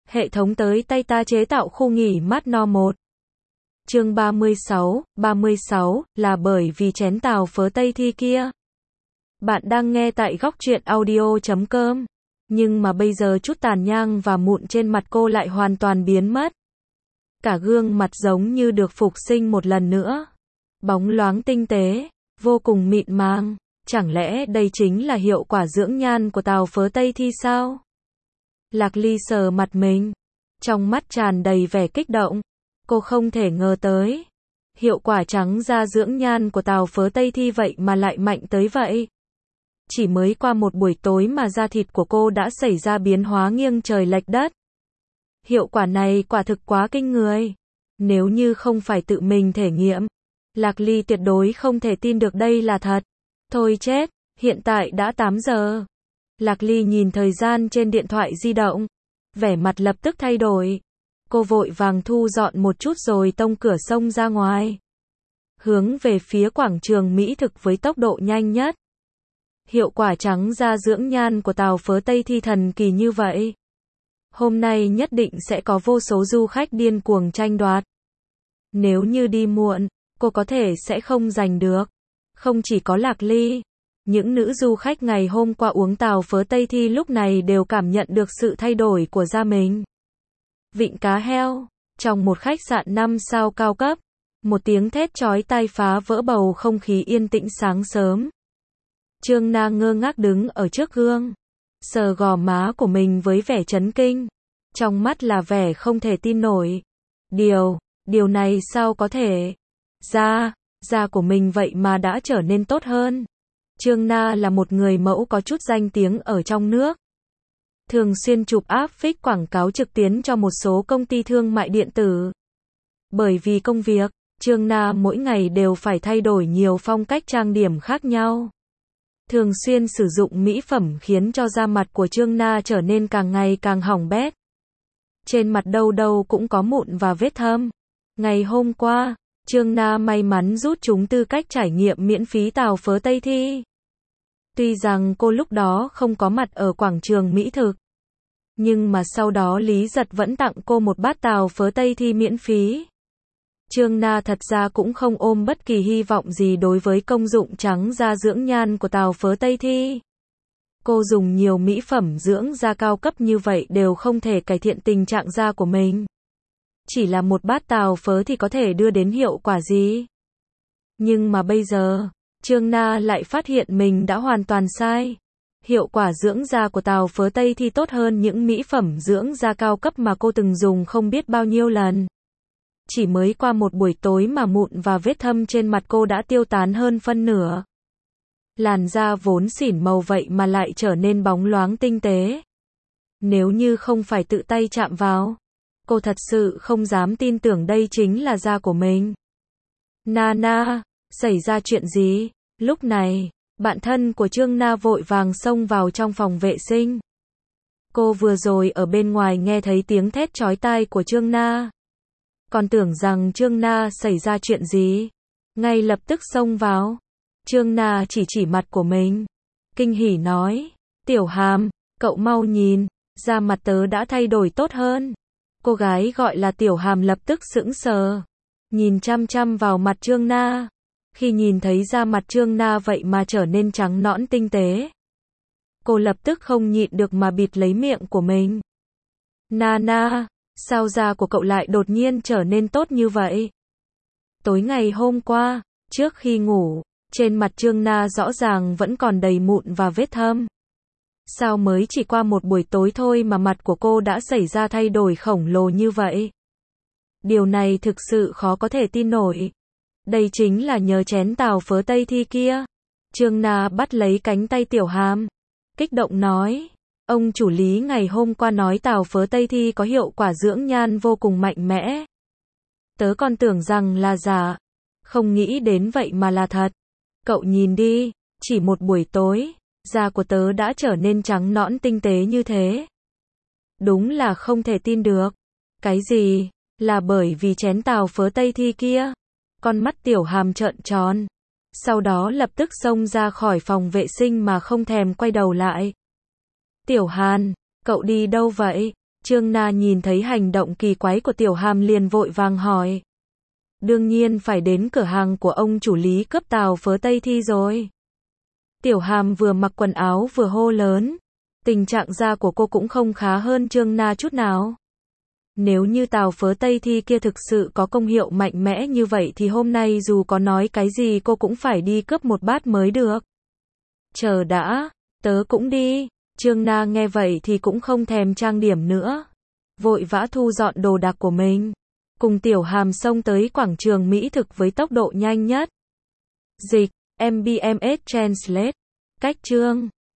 Hệ thống tới tay ta chế tạo khu nghỉ mát no 1. Chương 36, là bởi vì chén tàu phớ Tây Thi kia. Bạn đang nghe tại góc truyện audio.com. Nhưng mà bây giờ chút tàn nhang và mụn trên mặt cô lại hoàn toàn biến mất. Cả gương mặt giống như được phục sinh một lần nữa. Bóng loáng tinh tế, vô cùng mịn màng. Chẳng lẽ đây chính là hiệu quả dưỡng nhan của tàu phớ Tây Thi sao? Lạc Ly sờ mặt mình. Trong mắt tràn đầy vẻ kích động. Cô không thể ngờ tới. Hiệu quả trắng da dưỡng nhan của tàu phớ Tây Thi vậy mà lại mạnh tới vậy. Chỉ mới qua một buổi tối mà da thịt của cô đã xảy ra biến hóa nghiêng trời lệch đất. Hiệu quả này quả thực quá kinh người. Nếu như không phải tự mình thể nghiệm, Lạc Ly tuyệt đối không thể tin được đây là thật. Thôi chết, hiện tại đã 8 giờ. Lạc Ly nhìn thời gian trên điện thoại di động. Vẻ mặt lập tức thay đổi. Cô vội vàng thu dọn một chút rồi tông cửa xông ra ngoài. Hướng về phía quảng trường mỹ thực với tốc độ nhanh nhất. Hiệu quả trắng da dưỡng nhan của tàu phớ Tây Thi thần kỳ như vậy. Hôm nay nhất định sẽ có vô số du khách điên cuồng tranh đoạt. Nếu như đi muộn, cô có thể sẽ không giành được. Không chỉ có Lạc Ly, những nữ du khách ngày hôm qua uống tàu phớ Tây Thi lúc này đều cảm nhận được sự thay đổi của da mình. Vịnh Cá Heo, trong một khách sạn 5 sao cao cấp, một tiếng thét chói tai phá vỡ bầu không khí yên tĩnh sáng sớm. Trương Na ngơ ngác đứng ở trước gương, sờ gò má của mình với vẻ chấn kinh, trong mắt là vẻ không thể tin nổi. Điều này sao có thể? Da của mình vậy mà đã trở nên tốt hơn. Trương Na là một người mẫu có chút danh tiếng ở trong nước. Thường xuyên chụp áp phích quảng cáo trực tuyến cho một số công ty thương mại điện tử. Bởi vì công việc, Trương Na mỗi ngày đều phải thay đổi nhiều phong cách trang điểm khác nhau. Thường xuyên sử dụng mỹ phẩm khiến cho da mặt của Trương Na trở nên càng ngày càng hỏng bét. Trên mặt đâu đâu cũng có mụn và vết thâm. Ngày hôm qua, Trương Na may mắn rút trúng tư cách trải nghiệm miễn phí tàu phớ Tây Thi. Tuy rằng cô lúc đó không có mặt ở quảng trường mỹ thực, nhưng mà sau đó Lý Giật vẫn tặng cô một bát tàu phớ Tây Thi miễn phí. Trương Na thật ra cũng không ôm bất kỳ hy vọng gì đối với công dụng trắng da dưỡng nhan của tàu phớ Tây Thi. Cô dùng nhiều mỹ phẩm dưỡng da cao cấp như vậy đều không thể cải thiện tình trạng da của mình. Chỉ là một bát tàu phớ thì có thể đưa đến hiệu quả gì? Nhưng mà bây giờ, Trương Na lại phát hiện mình đã hoàn toàn sai. Hiệu quả dưỡng da của tàu phớ Tây Thi tốt hơn những mỹ phẩm dưỡng da cao cấp mà cô từng dùng không biết bao nhiêu lần. Chỉ mới qua một buổi tối mà mụn và vết thâm trên mặt cô đã tiêu tán hơn phân nửa. Làn da vốn xỉn màu vậy mà lại trở nên bóng loáng tinh tế. Nếu như không phải tự tay chạm vào, cô thật sự không dám tin tưởng đây chính là da của mình. Na, xảy ra chuyện gì? Lúc này, bạn thân của Trương Na vội vàng xông vào trong phòng vệ sinh. Cô vừa rồi ở bên ngoài nghe thấy tiếng thét chói tai của Trương Na. Còn tưởng rằng Trương Na xảy ra chuyện gì. Ngay lập tức xông vào. Trương Na chỉ mặt của mình. Kinh hỉ nói. Tiểu Hàm, cậu mau nhìn. Da mặt tớ đã thay đổi tốt hơn. Cô gái gọi là Tiểu Hàm lập tức sững sờ. Nhìn chăm chăm vào mặt Trương Na. Khi nhìn thấy da mặt Trương Na vậy mà trở nên trắng nõn tinh tế. Cô lập tức không nhịn được mà bịt lấy miệng của mình. Na, sao da của cậu lại đột nhiên trở nên tốt như vậy? Tối ngày hôm qua, trước khi ngủ, trên mặt Trương Na rõ ràng vẫn còn đầy mụn và vết thâm. Sao mới chỉ qua một buổi tối thôi mà mặt của cô đã xảy ra thay đổi khổng lồ như vậy? Điều này thực sự khó có thể tin nổi. Đây chính là nhờ chén tàu phớ Tây Thi kia. Trương Na bắt lấy cánh tay Tiểu Hàm, kích động nói. Ông chủ Lý ngày hôm qua nói tàu phớ Tây Thi có hiệu quả dưỡng nhan vô cùng mạnh mẽ. Tớ còn tưởng rằng là giả. Không nghĩ đến vậy mà là thật. Cậu nhìn đi, chỉ một buổi tối, da của tớ đã trở nên trắng nõn tinh tế như thế. Đúng là không thể tin được. Cái gì? Là bởi vì chén tàu phớ Tây Thi kia? Con mắt Tiểu Hàm trợn tròn. Sau đó lập tức xông ra khỏi phòng vệ sinh mà không thèm quay đầu lại. Tiểu Hàn, cậu đi đâu vậy? Trương Na nhìn thấy hành động kỳ quái của Tiểu Hàm liền vội vàng hỏi. Đương nhiên phải đến cửa hàng của ông chủ Lý cấp tàu phớ Tây Thi rồi. Tiểu Hàm vừa mặc quần áo vừa hô lớn. Tình trạng da của cô cũng không khá hơn Trương Na chút nào. Nếu như tàu phớ Tây Thi kia thực sự có công hiệu mạnh mẽ như vậy thì hôm nay dù có nói cái gì cô cũng phải đi cướp một bát mới được. Chờ đã, tớ cũng đi. Trương Na nghe vậy thì cũng không thèm trang điểm nữa. Vội vã thu dọn đồ đạc của mình. Cùng Tiểu Hàm xông tới quảng trường mỹ thực với tốc độ nhanh nhất. Dịch, MBMS Translate. Cách chương